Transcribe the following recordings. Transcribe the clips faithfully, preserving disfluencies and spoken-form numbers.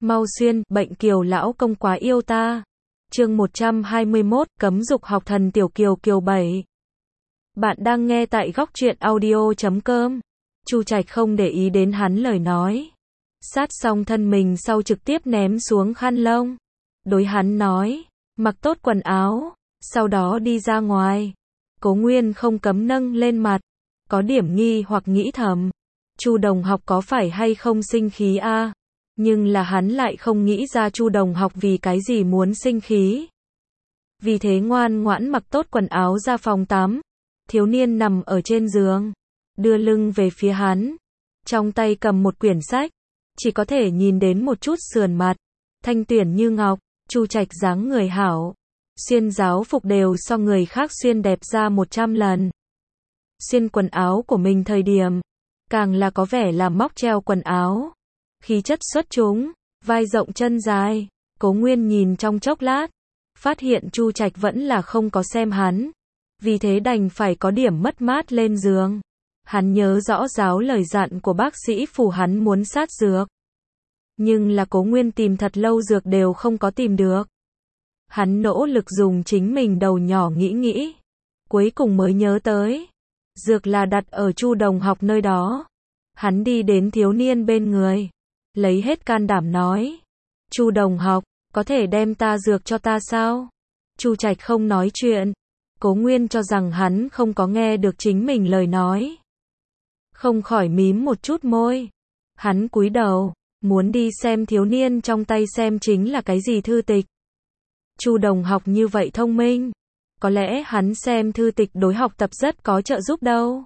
Mau xuyên, bệnh Kiều lão công quá yêu ta. Chương một trăm hai mươi mốt, cấm dục học thần tiểu Kiều Kiều bảy. Bạn đang nghe tại góc truyện audio chấm com. Chu Trạch không để ý đến hắn lời nói. Sát xong thân mình sau trực tiếp ném xuống khăn lông. Đối hắn nói, mặc tốt quần áo, sau đó đi ra ngoài. Cố Nguyên không cấm nâng lên mặt, có điểm nghi hoặc nghĩ thầm. Chu đồng học có phải hay không sinh khí a? À? Nhưng là hắn lại không nghĩ ra Chu đồng học vì cái gì muốn sinh khí. Vì thế ngoan ngoãn mặc tốt quần áo ra phòng tắm. Thiếu niên nằm ở trên giường, đưa lưng về phía hắn, trong tay cầm một quyển sách, chỉ có thể nhìn đến một chút sườn mặt, thanh tuyển như ngọc. Chu Trạch dáng người hảo, xuyên giáo phục đều so người khác xuyên đẹp ra một trăm lần. Xuyên quần áo của mình thời điểm, càng là có vẻ là móc treo quần áo, khí chất xuất chúng, vai rộng chân dài. Cố Nguyên nhìn trong chốc lát, phát hiện Chu Trạch vẫn là không có xem hắn, vì thế đành phải có điểm mất mát lên giường. Hắn nhớ rõ giáo lời dặn của bác sĩ phủ hắn muốn sát dược, nhưng là Cố Nguyên tìm thật lâu dược đều không có tìm được. Hắn nỗ lực dùng chính mình đầu nhỏ nghĩ nghĩ, cuối cùng mới nhớ tới, dược là đặt ở Chu đồng học nơi đó. Hắn đi đến thiếu niên bên người, lấy hết can đảm nói, Chu đồng học, có thể đem ta dược cho ta sao? Chu Trạch không nói chuyện. Cố Nguyên cho rằng hắn không có nghe được chính mình lời nói, không khỏi mím một chút môi. Hắn cúi đầu, muốn đi xem thiếu niên trong tay xem chính là cái gì thư tịch. Chu đồng học như vậy thông minh, có lẽ hắn xem thư tịch đối học tập rất có trợ giúp đâu.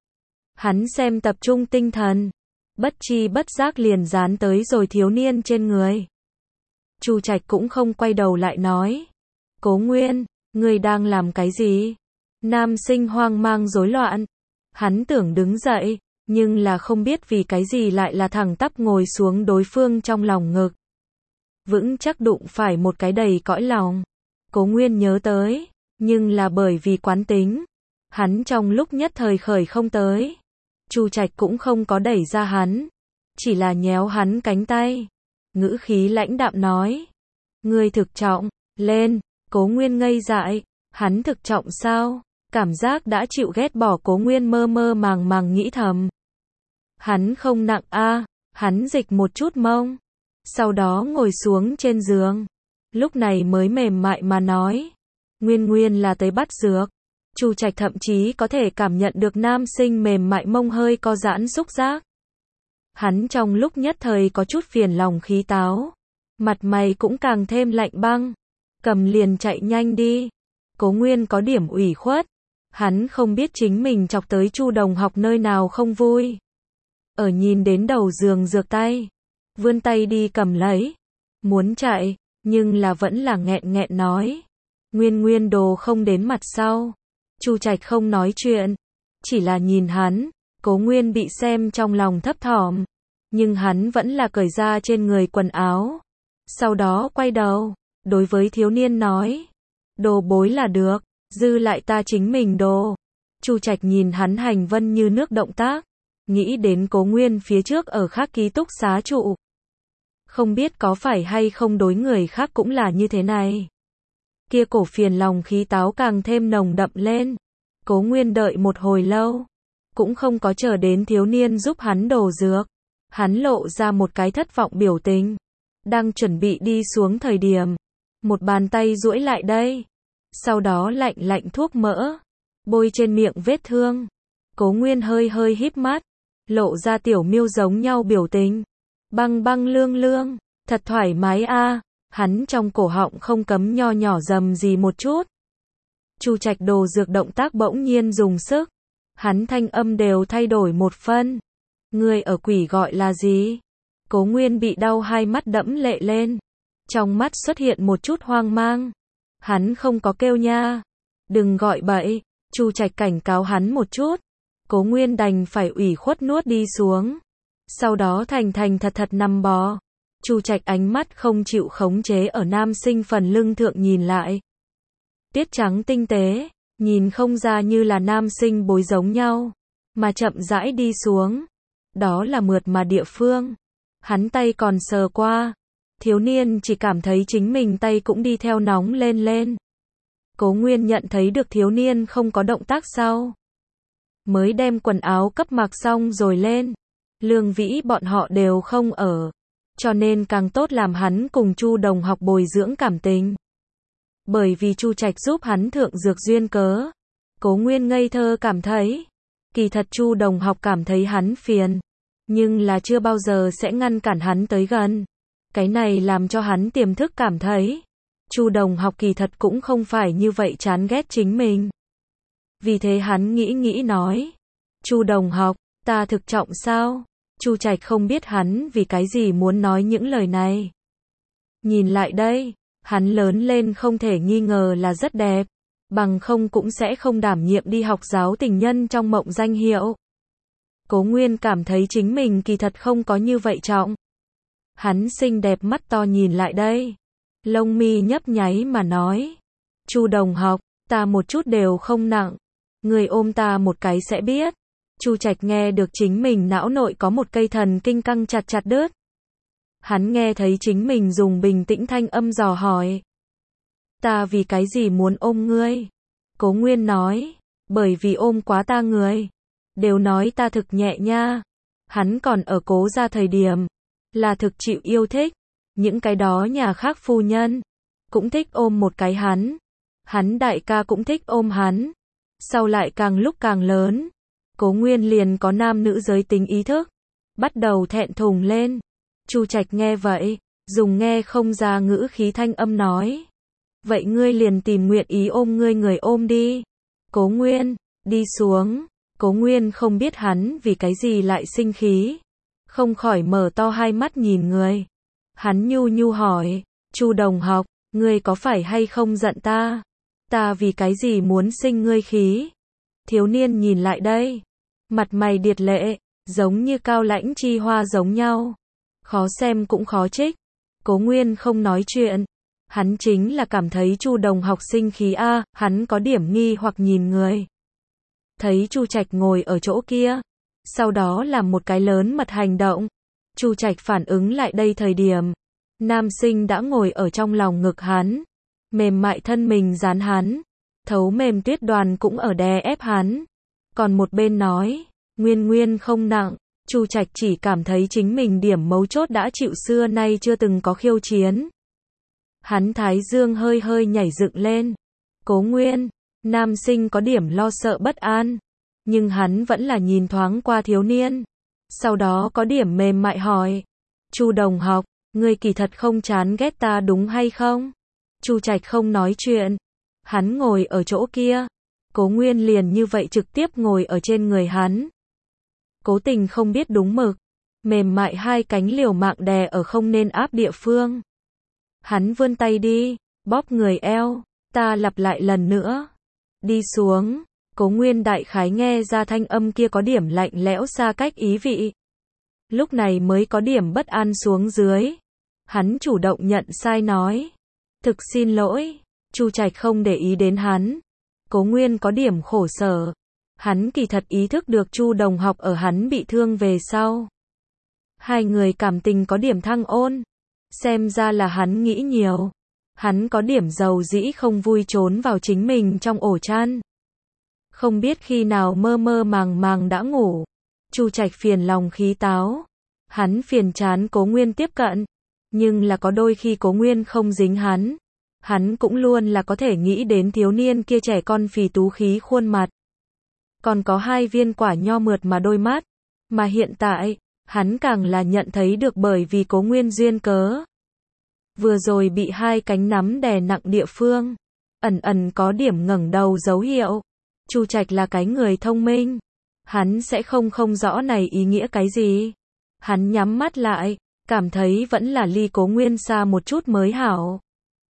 Hắn xem tập trung tinh thần, bất chi bất giác liền dán tới rồi thiếu niên trên người. Chu Trạch cũng không quay đầu lại nói, Cố Nguyên, ngươi đang làm cái gì? Nam sinh hoang mang rối loạn. Hắn tưởng đứng dậy, nhưng là không biết vì cái gì lại là thẳng tắp ngồi xuống đối phương trong lòng ngực. Vững chắc đụng phải một cái đầy cõi lòng. Cố Nguyên nhớ tới, nhưng là bởi vì quán tính, hắn trong lúc nhất thời khởi không tới. Chu Trạch cũng không có đẩy ra hắn, chỉ là nhéo hắn cánh tay, ngữ khí lãnh đạm nói, ngươi thực trọng, lên. Cố Nguyên ngây dại, hắn thực trọng sao? Cảm giác đã chịu ghét bỏ Cố Nguyên mơ mơ màng màng nghĩ thầm. Hắn không nặng a. À, hắn dịch một chút mông, sau đó ngồi xuống trên giường, lúc này mới mềm mại mà nói, Nguyên Nguyên là tới bắt dược. Chu Trạch thậm chí có thể cảm nhận được nam sinh mềm mại mông hơi co giãn xúc giác. Hắn trong lúc nhất thời có chút phiền lòng khí táo, mặt mày cũng càng thêm lạnh băng. Cầm liền chạy nhanh đi. Cố Nguyên có điểm ủy khuất, hắn không biết chính mình chọc tới Chu đồng học nơi nào không vui. Ở nhìn đến đầu giường dược tay, vươn tay đi cầm lấy, muốn chạy, nhưng là vẫn là nghẹn nghẹn nói, Nguyên Nguyên đồ không đến mặt sau. Chu Trạch không nói chuyện, chỉ là nhìn hắn. Cố Nguyên bị xem trong lòng thấp thỏm, nhưng hắn vẫn là cởi ra trên người quần áo, sau đó quay đầu, đối với thiếu niên nói, đồ bối là được, dư lại ta chính mình đồ. Chu Trạch nhìn hắn hành vân như nước động tác, nghĩ đến Cố Nguyên phía trước ở khác ký túc xá trụ. Không biết có phải hay không đối người khác cũng là như thế này. Kia cổ phiền lòng khí táo càng thêm nồng đậm lên. Cố Nguyên đợi một hồi lâu, cũng không có chờ đến thiếu niên giúp hắn đổ dược. Hắn lộ ra một cái thất vọng biểu tình, đang chuẩn bị đi xuống thời điểm, một bàn tay duỗi lại đây, sau đó lạnh lạnh thuốc mỡ, bôi trên miệng vết thương. Cố Nguyên hơi hơi híp mắt, lộ ra tiểu miêu giống nhau biểu tình. Băng băng lương lương, thật thoải mái a. À. Hắn trong cổ họng không cấm nho nhỏ rầm gì một chút. Chu Trạch đồ dược động tác bỗng nhiên dùng sức, hắn thanh âm đều thay đổi một phân. Người ở quỷ gọi là gì? Cố Nguyên bị đau hai mắt đẫm lệ lên. Trong mắt xuất hiện một chút hoang mang. Hắn không có kêu nha. Đừng gọi bậy. Chu Trạch cảnh cáo hắn một chút. Cố Nguyên đành phải ủy khuất nuốt đi xuống. Sau đó thành thành thật thật nằm bò. Chu Trạch ánh mắt không chịu khống chế ở nam sinh phần lưng thượng nhìn lại. Tiết trắng tinh tế, nhìn không ra như là nam sinh bối giống nhau, mà chậm rãi đi xuống. Đó là mượt mà địa phương. Hắn tay còn sờ qua, Thiếu niên chỉ cảm thấy chính mình tay cũng đi theo nóng lên lên. Cố Nguyên nhận thấy được thiếu niên không có động tác sau. Mới đem quần áo cấp mặc xong rồi lên. Lương Vĩ bọn họ đều không ở. Cho nên càng tốt làm hắn cùng Chu Đồng Học bồi dưỡng cảm tình. Bởi vì Chu Trạch giúp hắn thượng dược duyên cớ. Cố Nguyên ngây thơ cảm thấy. Kỳ thật Chu Đồng Học cảm thấy hắn phiền. Nhưng là chưa bao giờ sẽ ngăn cản hắn tới gần. Cái này làm cho hắn tiềm thức cảm thấy. Chu Đồng Học kỳ thật cũng không phải như vậy chán ghét chính mình. Vì thế hắn nghĩ nghĩ nói. Chu Đồng Học, ta thực trọng sao? Chu Trạch không biết hắn vì cái gì muốn nói những lời này. Nhìn lại đây, hắn lớn lên không thể nghi ngờ là rất đẹp. Bằng không cũng sẽ không đảm nhiệm đi học giáo tình nhân trong mộng danh hiệu. Cố Nguyên cảm thấy chính mình kỳ thật không có như vậy trọng. Hắn xinh đẹp mắt to nhìn lại đây. Lông mi nhấp nháy mà nói. Chu Đồng Học, ta một chút đều không nặng. Người ôm ta một cái sẽ biết. Chu Trạch nghe được chính mình não nội có một cây thần kinh căng chặt chặt đứt. Hắn nghe thấy chính mình dùng bình tĩnh thanh âm dò hỏi. Ta vì cái gì muốn ôm ngươi? Cố Nguyên nói. Bởi vì ôm quá ta người. Đều nói ta thực nhẹ nha. Hắn còn ở Cố gia thời điểm. Là thực chịu yêu thích. Những cái đó nhà khác phu nhân. Cũng thích ôm một cái hắn. Hắn đại ca cũng thích ôm hắn. Sau lại càng lúc càng lớn. Cố Nguyên liền có nam nữ giới tính ý thức. Bắt đầu thẹn thùng lên. Chu Trạch nghe vậy. Dùng nghe không ra ngữ khí thanh âm nói. Vậy ngươi liền tìm nguyện ý ôm ngươi người ôm đi. Cố Nguyên, đi xuống. Cố Nguyên không biết hắn vì cái gì lại sinh khí. Không khỏi mở to hai mắt nhìn người. Hắn nhu nhu hỏi. Chu Đồng Học, ngươi có phải hay không giận ta? Ta vì cái gì muốn sinh ngươi khí? Thiếu niên nhìn lại đây. Mặt mày điệt lệ, giống như cao lãnh chi hoa giống nhau. Khó xem cũng khó trích. Cố Nguyên không nói chuyện. Hắn chính là cảm thấy Chu Đồng Học sinh khí a, à, hắn có điểm nghi hoặc nhìn người. Thấy Chu Trạch ngồi ở chỗ kia, sau đó làm một cái lớn mật hành động. Chu Trạch phản ứng lại đây thời điểm, nam sinh đã ngồi ở trong lòng ngực hắn, mềm mại thân mình dán hắn, thấu mềm tuyết đoàn cũng ở đè ép hắn. Còn một bên nói, Nguyên Nguyên không nặng. Chu Trạch chỉ cảm thấy chính mình điểm mấu chốt đã chịu xưa nay chưa từng có khiêu chiến. Hắn thái dương hơi hơi nhảy dựng lên. Cố Nguyên, nam sinh có điểm lo sợ bất an. Nhưng hắn vẫn là nhìn thoáng qua thiếu niên. Sau đó có điểm mềm mại hỏi. Chu Đồng Học, ngươi kỳ thật không chán ghét ta đúng hay không? Chu Trạch không nói chuyện. Hắn ngồi ở chỗ kia. Cố Nguyên liền như vậy trực tiếp ngồi ở trên người hắn. Cố Tình không biết đúng mực. Mềm mại hai cánh liều mạng đè ở không nên áp địa phương. Hắn vươn tay đi, bóp người eo, ta lặp lại lần nữa. Đi xuống, Cố Nguyên đại khái nghe ra thanh âm kia có điểm lạnh lẽo xa cách ý vị. Lúc này mới có điểm bất an xuống dưới. Hắn chủ động nhận sai nói. Thực xin lỗi, Chu Trạch không để ý đến hắn. Cố Nguyên có điểm khổ sở. Hắn kỳ thật ý thức được Chu Đồng Học ở hắn bị thương về sau. Hai người cảm tình có điểm thăng ôn. Xem ra là hắn nghĩ nhiều. Hắn có điểm giàu dĩ không vui trốn vào chính mình trong ổ chăn. Không biết khi nào mơ mơ màng màng đã ngủ. Chu Trạch phiền lòng khí táo. Hắn phiền chán Cố Nguyên tiếp cận. Nhưng là có đôi khi Cố Nguyên không dính hắn. Hắn cũng luôn là có thể nghĩ đến thiếu niên kia trẻ con phì tú khí khuôn mặt. Còn có hai viên quả nho mượt mà đôi mắt. Mà hiện tại, hắn càng là nhận thấy được bởi vì Cố Nguyên duyên cớ. Vừa rồi bị hai cánh nắm đè nặng địa phương. Ẩn ẩn có điểm ngẩng đầu dấu hiệu. Chu Trạch là cái người thông minh. Hắn sẽ không không rõ này ý nghĩa cái gì. Hắn nhắm mắt lại, cảm thấy vẫn là ly Cố Nguyên xa một chút mới hảo.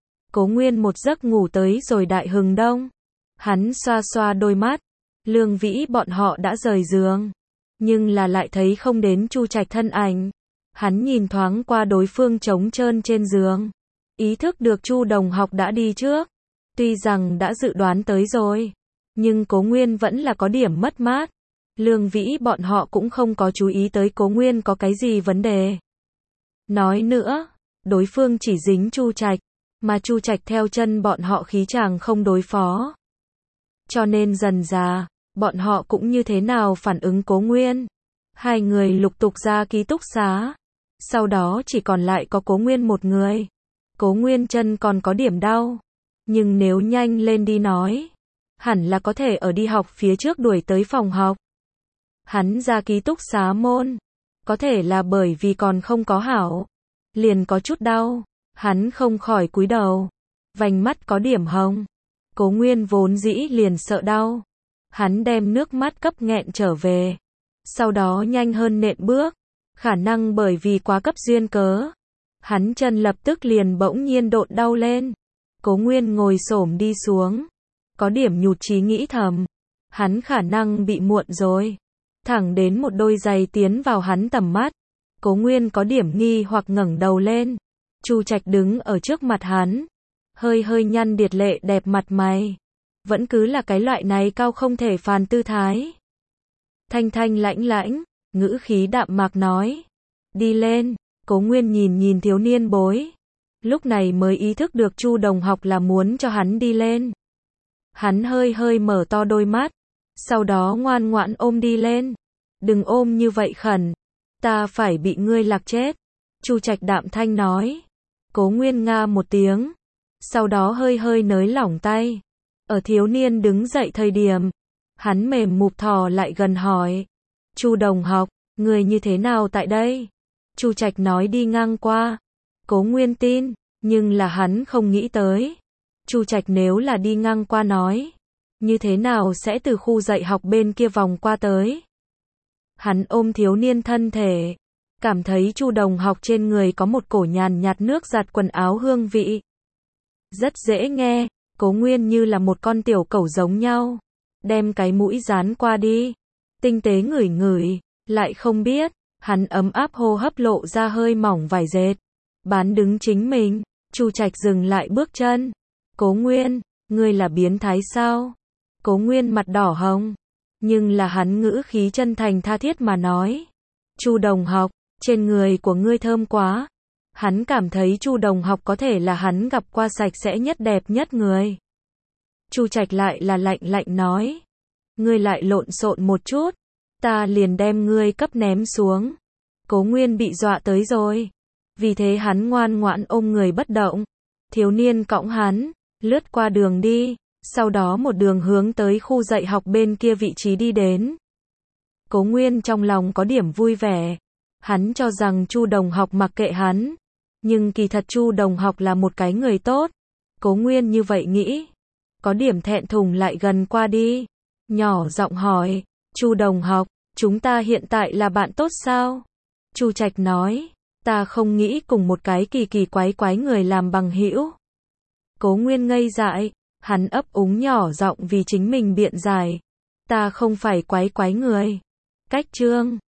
Cố Nguyên một giấc ngủ tới rồi đại hừng đông. Hắn xoa xoa đôi mắt. Lương Vĩ bọn họ đã rời giường. Nhưng là lại thấy không đến Chu Trạch thân ảnh. Hắn nhìn thoáng qua đối phương trống trơn trên giường. Ý thức được Chu Đồng Học đã đi trước. Tuy rằng đã dự đoán tới rồi. Nhưng Cố Nguyên vẫn là có điểm mất mát. Lương Vĩ bọn họ cũng không có chú ý tới Cố Nguyên có cái gì vấn đề. Nói nữa, đối phương chỉ dính Chu Trạch, mà Chu Trạch theo chân bọn họ khí chàng không đối phó. Cho nên dần dà, bọn họ cũng như thế nào phản ứng Cố Nguyên. Hai người lục tục ra ký túc xá. Sau đó chỉ còn lại có Cố Nguyên một người. Cố Nguyên chân còn có điểm đau. Nhưng nếu nhanh lên đi nói, hẳn là có thể ở đi học phía trước đuổi tới phòng học. Hắn ra ký túc xá môn. Có thể là bởi vì còn không có hảo. Liền có chút đau. Hắn không khỏi cúi đầu. Vành mắt có điểm hồng. Cố Nguyên vốn dĩ liền sợ đau. Hắn đem nước mắt cấp nghẹn trở về. Sau đó nhanh hơn nện bước. Khả năng bởi vì quá cấp duyên cớ. Hắn chân lập tức liền bỗng nhiên độn đau lên. Cố Nguyên ngồi xổm đi xuống. Có điểm nhụt chí nghĩ thầm. Hắn khả năng bị muộn rồi. Thẳng đến một đôi giày tiến vào hắn tầm mắt. Cố Nguyên có điểm nghi hoặc ngẩng đầu lên. Chu Trạch đứng ở trước mặt hắn. Hơi hơi nhăn điệt lệ đẹp mặt mày. Vẫn cứ là cái loại này cao không thể phàn tư thái. Thanh thanh lãnh lãnh, ngữ khí đạm mạc nói. Đi lên, Cố Nguyên nhìn nhìn thiếu niên bối. Lúc này mới ý thức được Chu đồng học là muốn cho hắn đi lên. Hắn hơi hơi mở to đôi mắt. Sau đó ngoan ngoãn ôm đi lên. Đừng ôm như vậy khẩn. Ta phải bị ngươi lạc chết. Chu Trạch đạm thanh nói. Cố Nguyên nga một tiếng. Sau đó hơi hơi nới lỏng tay. Ở thiếu niên đứng dậy thời điểm. Hắn mềm mụp thò lại gần hỏi. Chu đồng học, người như thế nào tại đây? Chu Trạch nói đi ngang qua. Cố Nguyên tin, nhưng là hắn không nghĩ tới. Chu Trạch nếu là đi ngang qua nói. Như thế nào sẽ từ khu dạy học bên kia vòng qua tới? Hắn ôm thiếu niên thân thể. Cảm thấy Chu đồng học trên người có một cổ nhàn nhạt nước giặt quần áo hương vị. Rất dễ nghe, Cố Nguyên như là một con tiểu cẩu giống nhau. Đem cái mũi dán qua đi. Tinh tế ngửi ngửi, lại không biết. Hắn ấm áp hô hấp lộ ra hơi mỏng vải dệt. Bán đứng chính mình. Chu Trạch dừng lại bước chân. Cố Nguyên, ngươi là biến thái sao? Cố Nguyên mặt đỏ hồng. Nhưng là hắn ngữ khí chân thành tha thiết mà nói. Chu đồng học, trên người của ngươi thơm quá. Hắn cảm thấy Chu đồng học có thể là hắn gặp qua sạch sẽ nhất đẹp nhất người. Chu Trạch lại là lạnh lạnh nói. Ngươi lại lộn xộn một chút. Ta liền đem ngươi cấp ném xuống. Cố Nguyên bị dọa tới rồi. Vì thế hắn ngoan ngoãn ôm người bất động. Thiếu niên cõng hắn, lướt qua đường đi. Sau đó một đường hướng tới khu dạy học bên kia vị trí đi đến. Cố Nguyên trong lòng có điểm vui vẻ. Hắn cho rằng Chu đồng học mặc kệ hắn. Nhưng kỳ thật Chu đồng học là một cái người tốt. Cố Nguyên như vậy nghĩ. Có điểm thẹn thùng lại gần qua đi. Nhỏ giọng hỏi. Chu đồng học, chúng ta hiện tại là bạn tốt sao? Chu Trạch nói. Ta không nghĩ cùng một cái kỳ kỳ quái quái người làm bằng hữu. Cố Nguyên ngây dại. Hắn ấp úng nhỏ giọng vì chính mình biện giải. Ta không phải quái quái người. Cách chương